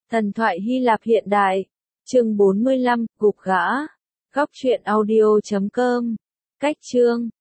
Thần thoại Hy Lạp hiện đại. Chương 45, Gục gã. Góc truyện audio.com. Cách chương.